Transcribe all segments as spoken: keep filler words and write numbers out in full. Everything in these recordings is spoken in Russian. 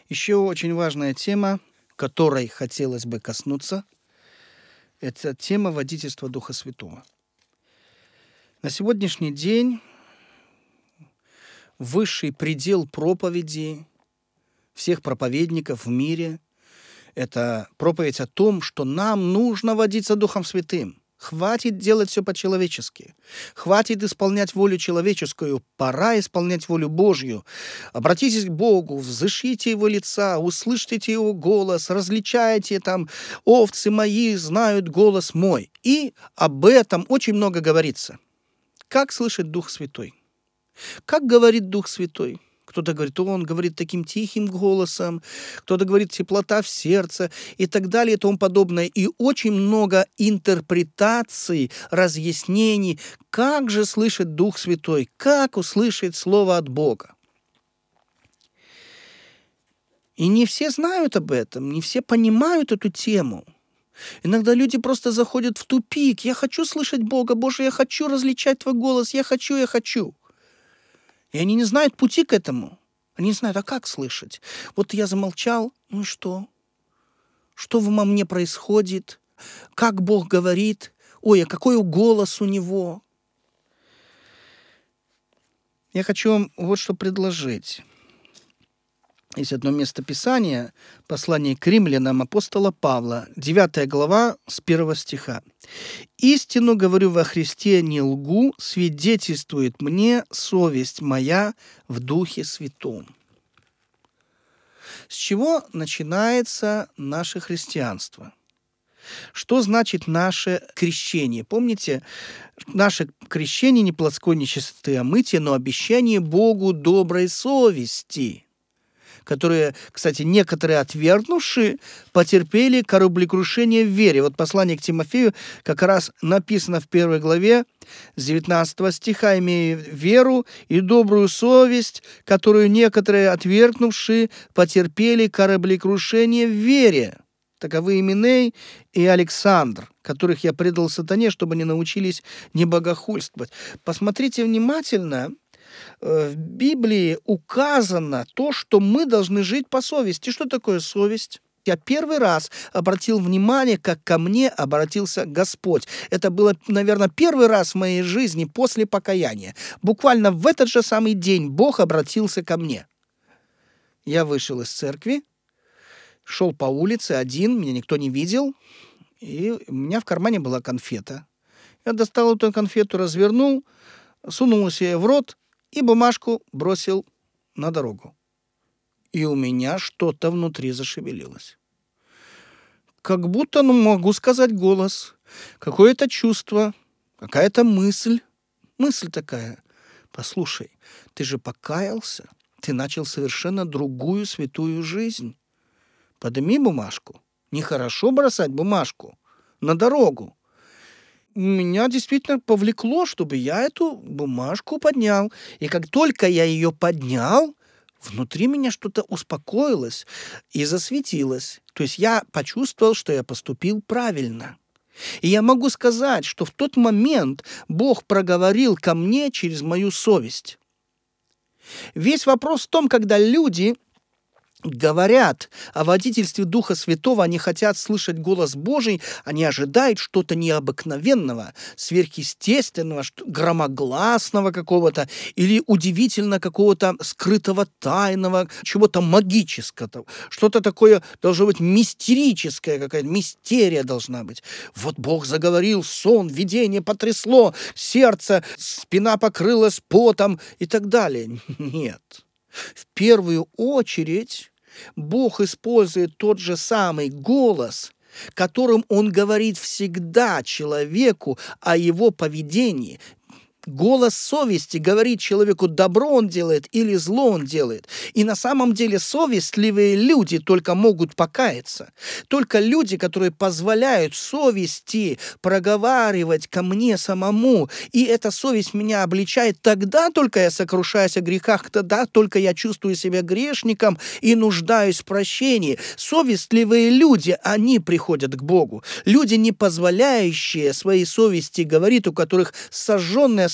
Еще очень важная тема, которой хотелось бы коснуться, это тема водительства Духа Святого. На сегодняшний день высший предел проповеди всех проповедников в мире – это проповедь о том, что нам нужно водиться Духом Святым. Хватит делать все по-человечески. Хватит исполнять волю человеческую. Пора исполнять волю Божью. Обратитесь к Богу, взыщите Его лица, услышите Его голос, различайте там «овцы мои знают голос мой». И об этом очень много говорится. Как слышит Дух Святой? Как говорит Дух Святой? Кто-то говорит, он говорит таким тихим голосом, кто-то говорит теплота в сердце и так далее и тому подобное. И очень много интерпретаций, разъяснений, как же слышит Дух Святой, как услышать Слово от Бога. И не все знают об этом, не все понимают эту тему. Иногда люди просто заходят в тупик. Я хочу слышать Бога, Боже, я хочу различать Твой голос, я хочу, я хочу. И они не знают пути к этому. Они не знают, а как слышать? Вот я замолчал, ну и что? Что во мне происходит? Как Бог говорит? Ой, а какой голос у Него? Я хочу вам вот что предложить. Есть одно место Писания, послание к римлянам апостола Павла, девятая глава, с первого стиха. «Истину говорю во Христе, не лгу, свидетельствует мне совесть моя в Духе Святом». С чего начинается наше христианство? Что значит наше крещение? Помните, наше крещение не плотской нечистоты, а мытье, но обещание Богу доброй совести, которые, кстати, некоторые отвергнувшие, потерпели кораблекрушение в вере. Вот послание к Тимофею как раз написано в первой главе с девятнадцатого стиха, имея веру и добрую совесть, которую некоторые отвергнувшие потерпели кораблекрушение в вере. Таковы Именей и Александр, которых я предал сатане, чтобы они научились не богохульствовать. Посмотрите внимательно. В Библии указано то, что мы должны жить по совести. Что такое совесть? Я первый раз обратил внимание, как ко мне обратился Господь. Это было, наверное, первый раз в моей жизни после покаяния. Буквально в этот же самый день Бог обратился ко мне. Я вышел из церкви, шел по улице один, меня никто не видел, и у меня в кармане была конфета. Я достал эту конфету, развернул, сунул себе в рот, и бумажку бросил на дорогу. И у меня что-то внутри зашевелилось. Как будто, ну, могу сказать голос, какое-то чувство, какая-то мысль. Мысль такая. Послушай, ты же покаялся, ты начал совершенно другую святую жизнь. Подними бумажку. Нехорошо бросать бумажку на дорогу. Меня действительно повлекло, чтобы я эту бумажку поднял. И как только я ее поднял, внутри меня что-то успокоилось и засветилось. То есть я почувствовал, что я поступил правильно. И я могу сказать, что в тот момент Бог проговорил ко мне через мою совесть. Весь вопрос в том, когда люди говорят о водительстве Духа Святого, они хотят слышать голос Божий, они ожидают что-то необыкновенного, сверхъестественного, громогласного какого-то или удивительно какого-то скрытого, тайного, чего-то магического. Что-то такое должно быть мистерическое, какая-то мистерия должна быть. Вот Бог заговорил, сон, видение потрясло, сердце, спина покрылась потом и так далее. Нет. В первую очередь Бог использует тот же самый голос, которым Он говорит всегда человеку о его поведении. Голос совести говорит человеку, добро он делает или зло он делает. И на самом деле совестливые люди только могут покаяться. Только люди, которые позволяют совести проговаривать ко мне самому. И эта совесть меня обличает. Тогда только я сокрушаюсь о грехах, тогда только я чувствую себя грешником и нуждаюсь в прощении. Совестливые люди, они приходят к Богу. Люди, не позволяющие своей совести говорить, у которых сожженная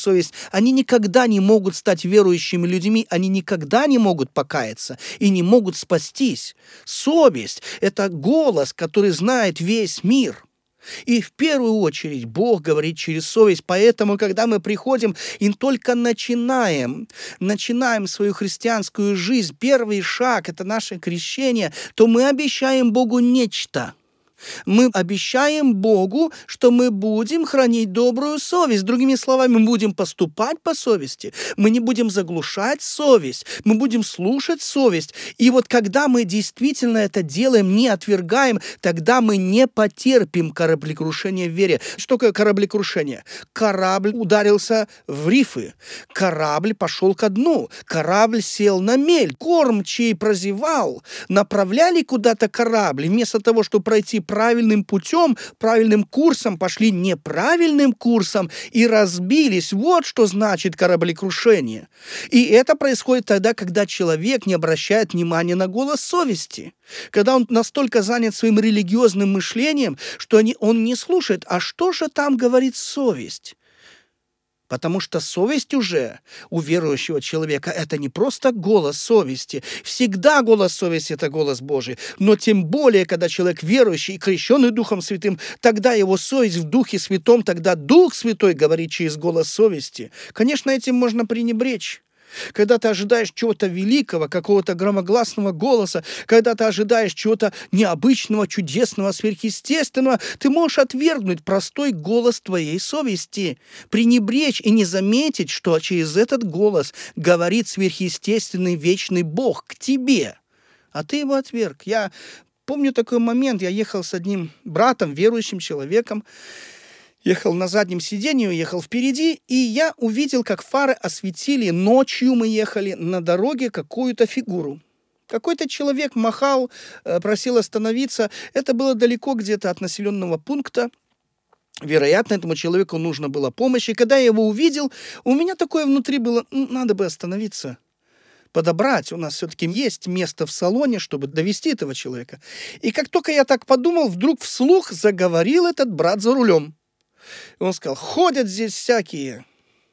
совесть, они никогда не могут стать верующими людьми, они никогда не могут покаяться и не могут спастись. Совесть – это голос, который знает весь мир. И в первую очередь Бог говорит через совесть. Поэтому, когда мы приходим и только начинаем, начинаем свою христианскую жизнь, первый шаг – это наше крещение, то мы обещаем Богу нечто. Мы обещаем Богу, что мы будем хранить добрую совесть. Другими словами, мы будем поступать по совести, мы не будем заглушать совесть, мы будем слушать совесть. И вот когда мы действительно это делаем, не отвергаем, тогда мы не потерпим кораблекрушение в вере. Что такое кораблекрушение? Корабль ударился в рифы, корабль пошел ко дну, корабль сел на мель, кормчий прозевал, направляли куда-то корабль, вместо того, чтобы пройти правильным путем, правильным курсом, пошли неправильным курсом и разбились. Вот что значит кораблекрушение. И это происходит тогда, когда человек не обращает внимания на голос совести. Когда он настолько занят своим религиозным мышлением, что он не слушает, а что же там говорит совесть? Потому что совесть уже у верующего человека – это не просто голос совести. Всегда голос совести – это голос Божий. Но тем более, когда человек верующий и крещенный Духом Святым, тогда его совесть в Духе Святом, тогда Дух Святой говорит через голос совести. Конечно, этим можно пренебречь. Когда ты ожидаешь чего-то великого, какого-то громогласного голоса, когда ты ожидаешь чего-то необычного, чудесного, сверхъестественного, ты можешь отвергнуть простой голос твоей совести, пренебречь и не заметить, что через этот голос говорит сверхъестественный вечный Бог к тебе, а ты его отверг. Я помню такой момент, я ехал с одним братом, верующим человеком, ехал на заднем сиденье, ехал впереди, и я увидел, как фары осветили, ночью мы ехали на дороге, какую-то фигуру. Какой-то человек махал, просил остановиться. Это было далеко где-то от населенного пункта. Вероятно, этому человеку нужна была помощь. И когда я его увидел, у меня такое внутри было, ну, надо бы остановиться, подобрать. У нас все-таки есть место в салоне, чтобы довести этого человека. И как только я так подумал, вдруг вслух заговорил этот брат за рулем. И он сказал: ходят здесь всякие,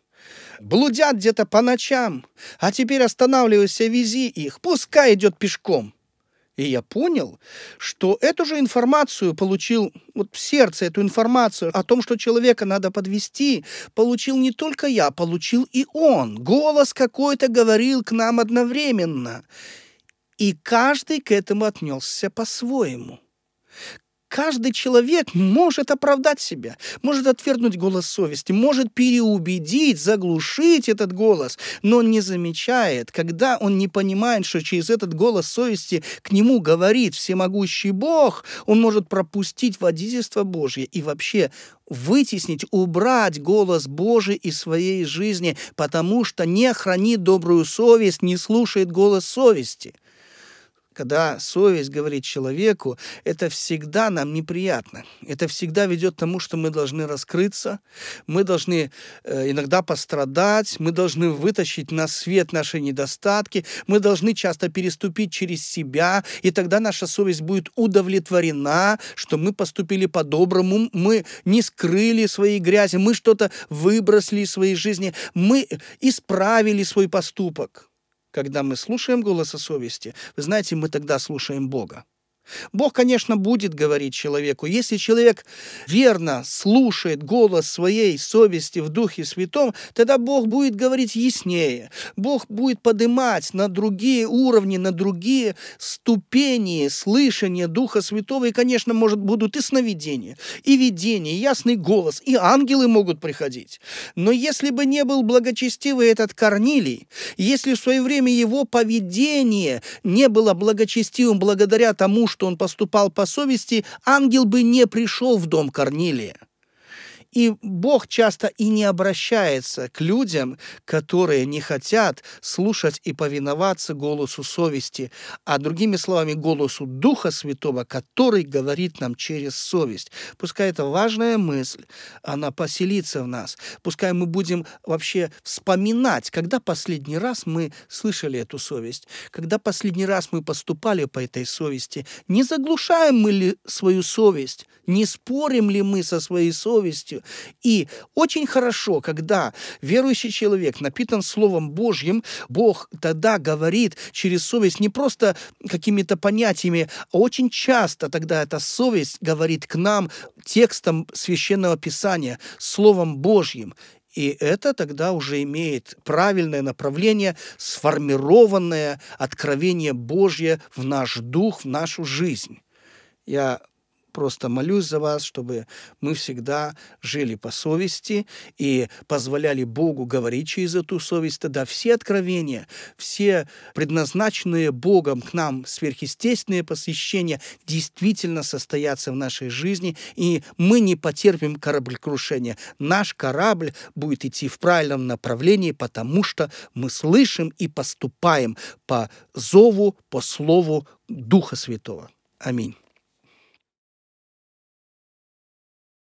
блудят где-то по ночам, а теперь останавливайся, вези их, пускай идет пешком. И я понял, что эту же информацию получил, вот в сердце эту информацию о том, что человека надо подвести, получил не только я, получил и он. Голос какой-то говорил к нам одновременно. И каждый к этому отнесся по-своему. Каждый человек может оправдать себя, может отвергнуть голос совести, может переубедить, заглушить этот голос, но он не замечает, когда он не понимает, что через этот голос совести к нему говорит всемогущий Бог, он может пропустить водительство Божье и вообще вытеснить, убрать голос Божий из своей жизни, потому что не хранит добрую совесть, не слушает голос совести. Когда совесть говорит человеку, это всегда нам неприятно. Это всегда ведет к тому, что мы должны раскрыться, мы должны э, иногда пострадать, мы должны вытащить на свет наши недостатки, мы должны часто переступить через себя, и тогда наша совесть будет удовлетворена, что мы поступили по-доброму, мы не скрыли свои грязи, мы что-то выбросили из своей жизни, мы исправили свой поступок. Когда мы слушаем голоса совести, вы знаете, мы тогда слушаем Бога. Бог, конечно, будет говорить человеку. Если человек верно слушает голос своей совести в Духе Святом, тогда Бог будет говорить яснее. Бог будет поднимать на другие уровни, на другие ступени слышания Духа Святого. И, конечно, может, будут и сновидения, и видения, и ясный голос, и ангелы могут приходить. Но если бы не был благочестивый этот Корнилий, если в свое время его поведение не было благочестивым благодаря тому, что он поступал по совести, ангел бы не пришел в дом Корнилия. И Бог часто и не обращается к людям, которые не хотят слушать и повиноваться голосу совести, а другими словами, голосу Духа Святого, который говорит нам через совесть. Пускай это важная мысль, она поселится в нас. Пускай мы будем вообще вспоминать, когда последний раз мы слышали эту совесть, когда последний раз мы поступали по этой совести. Не заглушаем мы ли свою совесть? Не спорим ли мы со своей совестью? совестью. И очень хорошо, когда верующий человек напитан Словом Божьим, Бог тогда говорит через совесть не просто какими-то понятиями, а очень часто тогда эта совесть говорит к нам текстом Священного Писания, Словом Божьим. И это тогда уже имеет правильное направление, сформированное откровение Божье в наш дух, в нашу жизнь. Я просто молюсь за вас, чтобы мы всегда жили по совести и позволяли Богу говорить через эту совесть. Тогда все откровения, все предназначенные Богом к нам сверхъестественные посвящения действительно состоятся в нашей жизни, и мы не потерпим кораблекрушения. Наш корабль будет идти в правильном направлении, потому что мы слышим и поступаем по зову, по слову Духа Святого. Аминь.